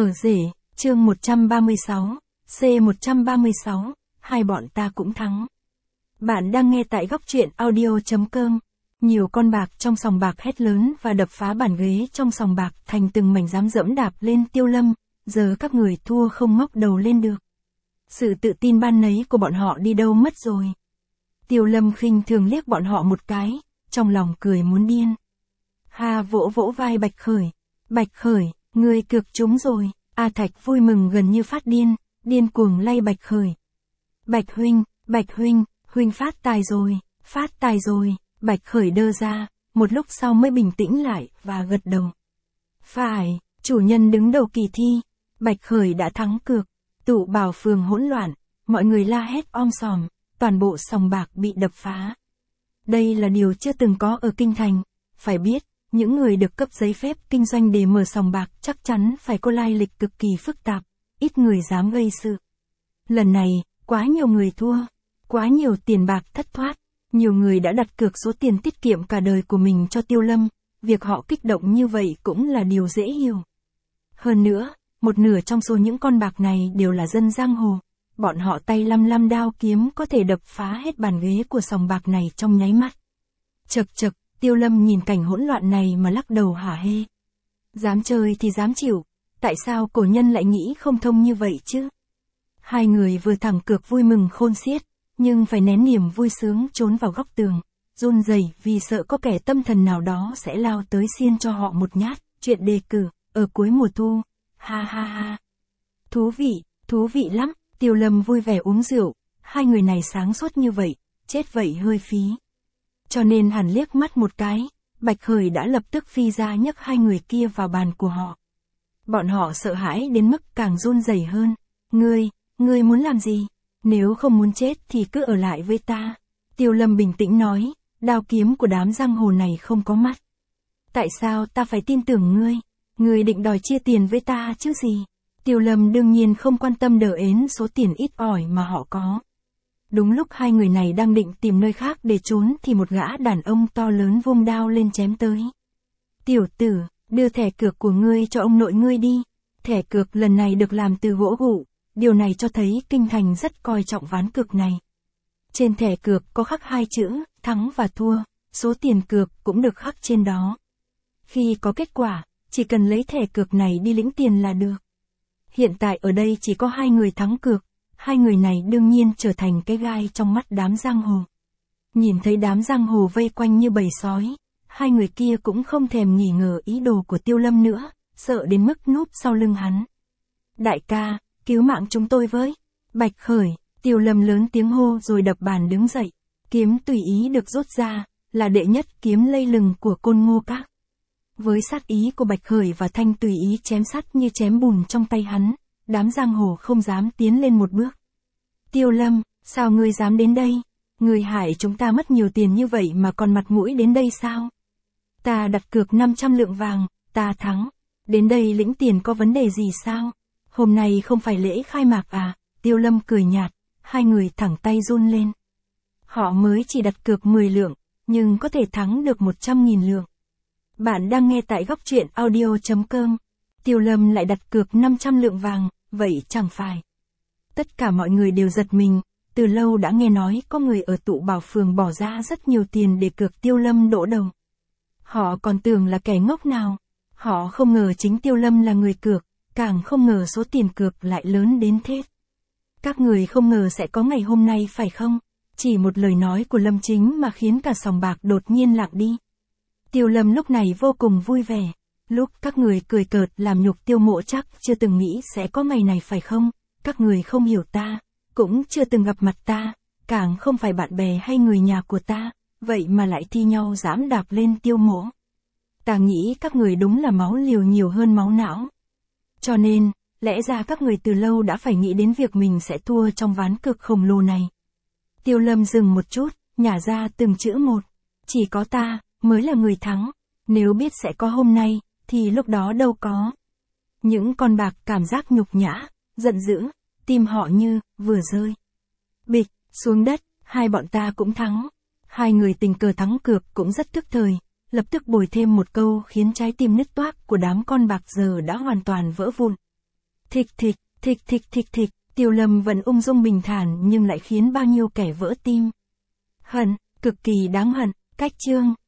Ở rể, chương 136, C136, hai bọn ta cũng thắng. Bạn đang nghe tại góc truyện audio.com. Nhiều con bạc trong sòng bạc hét lớn và đập phá bàn ghế trong sòng bạc thành từng mảnh dám dẫm đạp lên Tiêu Lâm, giờ các người thua không ngóc đầu lên được. Sự tự tin ban nấy của bọn họ đi đâu mất rồi. Tiêu Lâm khinh thường liếc bọn họ một cái, trong lòng cười muốn điên. Hà vỗ vỗ vai Bạch Khởi. Bạch Khởi, ngươi cược trúng rồi. A Thạch vui mừng gần như phát điên, điên cuồng lay Bạch Khởi. Bạch huynh, huynh phát tài rồi. Bạch Khởi đơ ra, một lúc sau mới bình tĩnh lại và gật đầu. Phải, chủ nhân đứng đầu kỳ thi. Bạch Khởi đã thắng cược. Tụ Bảo phường hỗn loạn, mọi người la hét om sòm, toàn bộ sòng bạc bị đập phá. Đây là điều chưa từng có ở Kinh Thành. Phải biết, những người được cấp giấy phép kinh doanh để mở sòng bạc chắc chắn phải có lai lịch cực kỳ phức tạp, ít người dám gây sự. Lần này, quá nhiều người thua, quá nhiều tiền bạc thất thoát, nhiều người đã đặt cược số tiền tiết kiệm cả đời của mình cho Tiêu Lâm, việc họ kích động như vậy cũng là điều dễ hiểu. Hơn nữa, một nửa trong số những con bạc này đều là dân giang hồ, bọn họ tay lăm đao kiếm có thể đập phá hết bàn ghế của sòng bạc này trong nháy mắt. Chậc, Tiêu Lâm nhìn cảnh hỗn loạn này mà lắc đầu hả hê. Dám chơi thì dám chịu, tại sao cổ nhân lại nghĩ không thông như vậy chứ? Hai người vừa thẳng cược vui mừng khôn xiết, nhưng phải nén niềm vui sướng trốn vào góc tường, run rẩy vì sợ có kẻ tâm thần nào đó sẽ lao tới xiên cho họ một nhát. Chuyện đề cử, ở cuối mùa thu. Ha. Thú vị lắm. Tiêu Lâm vui vẻ uống rượu, hai người này sáng suốt như vậy, chết vậy hơi phí. Cho nên hẳn liếc mắt một cái, Bạch Khởi đã lập tức phi ra nhấc hai người kia vào bàn của họ. Bọn họ sợ hãi đến mức càng run rẩy hơn. Ngươi muốn làm gì? Nếu không muốn chết thì cứ ở lại với ta. Tiêu Lâm bình tĩnh nói, đao kiếm của đám giang hồ này không có mắt. Tại sao ta phải tin tưởng ngươi? Ngươi định đòi chia tiền với ta chứ gì? Tiêu Lâm đương nhiên không quan tâm đờ ến số tiền ít ỏi mà họ có. Đúng lúc hai người này đang định tìm nơi khác để trốn thì một gã đàn ông to lớn vung đao lên chém tới. Tiểu tử, đưa thẻ cược của ngươi cho ông nội ngươi đi. Thẻ cược lần này được làm từ gỗ gụ, điều này cho thấy Kinh Thành rất coi trọng ván cược này. Trên thẻ cược có khắc hai chữ, thắng và thua, số tiền cược cũng được khắc trên đó. Khi có kết quả, chỉ cần lấy thẻ cược này đi lĩnh tiền là được. Hiện tại ở đây chỉ có hai người thắng cược. Hai người này đương nhiên trở thành cái gai trong mắt đám giang hồ. Nhìn thấy đám giang hồ vây quanh như bầy sói, hai người kia cũng không thèm nghi ngờ ý đồ của Tiêu Lâm nữa, sợ đến mức núp sau lưng hắn. Đại ca, cứu mạng chúng tôi với. Bạch Khởi, Tiêu Lâm lớn tiếng hô rồi đập bàn đứng dậy. Kiếm tùy ý được rút ra, là đệ nhất kiếm lây lừng của Côn Ngô Các. Với sát ý của Bạch Khởi và thanh tùy ý chém sắt như chém bùn trong tay hắn, đám giang hồ không dám tiến lên một bước. Tiêu Lâm, sao ngươi dám đến đây? Ngươi hại chúng ta mất nhiều tiền như vậy mà còn mặt mũi đến đây sao? Ta đặt cược 500 lượng vàng, ta thắng. Đến đây lĩnh tiền có vấn đề gì sao? Hôm nay không phải lễ khai mạc à? Tiêu Lâm cười nhạt, hai người thẳng tay run lên. Họ mới chỉ đặt cược 10 lượng, nhưng có thể thắng được 100.000 lượng. Bạn đang nghe tại góc truyện audio.com. Tiêu Lâm lại đặt cược 500 lượng vàng, vậy chẳng phải. Tất cả mọi người đều giật mình, từ lâu đã nghe nói có người ở Tụ Bảo phường bỏ ra rất nhiều tiền để cược Tiêu Lâm đổ đầu. Họ còn tưởng là kẻ ngốc nào. Họ không ngờ chính Tiêu Lâm là người cược, càng không ngờ số tiền cược lại lớn đến thế. Các người không ngờ sẽ có ngày hôm nay phải không? Chỉ một lời nói của Lâm Chính mà khiến cả sòng bạc đột nhiên lặng đi. Tiêu Lâm lúc này vô cùng vui vẻ. Lúc các người cười cợt làm nhục Tiêu Mộ chắc chưa từng nghĩ sẽ có ngày này phải không? Các người không hiểu ta, cũng chưa từng gặp mặt ta, càng không phải bạn bè hay người nhà của ta, vậy mà lại thi nhau dám đạp lên Tiêu Mộ. Ta nghĩ các người đúng là máu liều nhiều hơn máu não. Cho nên, lẽ ra các người từ lâu đã phải nghĩ đến việc mình sẽ thua trong ván cược khổng lồ này. Tiêu Lâm dừng một chút, nhả ra từng chữ một. Chỉ có ta, mới là người thắng. Nếu biết sẽ có hôm nay, thì lúc đó đâu có. Những con bạc cảm giác nhục nhã, giận dữ, tim họ như vừa rơi. Bịch, xuống đất, hai bọn ta cũng thắng. Hai người tình cờ thắng cược cũng rất tức thời, lập tức bồi thêm một câu khiến trái tim nứt toác của đám con bạc giờ đã hoàn toàn vỡ vụn. Thịch thịch, thịch thịch thịch thịch, Tiểu Lâm vẫn ung dung bình thản nhưng lại khiến bao nhiêu kẻ vỡ tim. Hận, cực kỳ đáng hận, cách chương.